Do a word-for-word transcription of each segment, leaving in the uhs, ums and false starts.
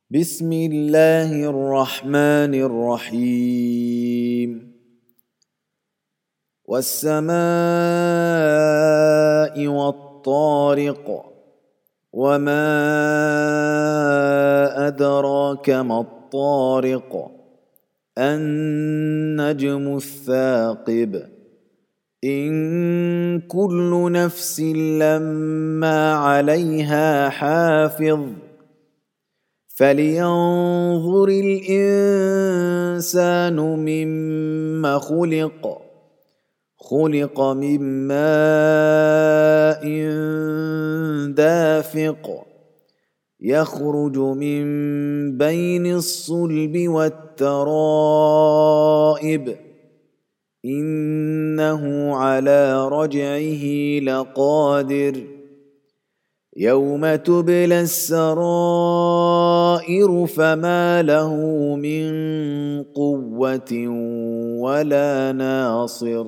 بسم الله الرحمن الرحيم والسماء والطارق وما أدراك ما الطارق النجم الثاقب إن كل نفس لما عليها حافظ فلينظر الإنسان مما خلق خلق من ماء دافق يخرج من بين الصلب والترائب إنه على رجعه لقادر يوم تبلى السرائر فما له من قوة ولا ناصر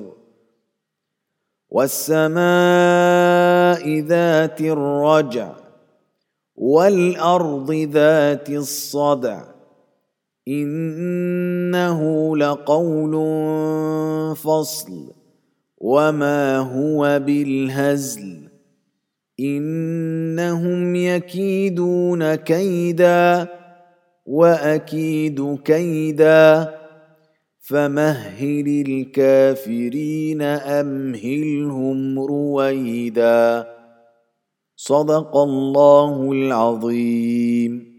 والسماء ذات الرجع والأرض ذات الصدع إنه لقول فصل وما هو بالهزل إنهم يكيدون كيدا وأكيد كيدا فمهل الكافرين أمهلهم رويدا صدق الله العظيم.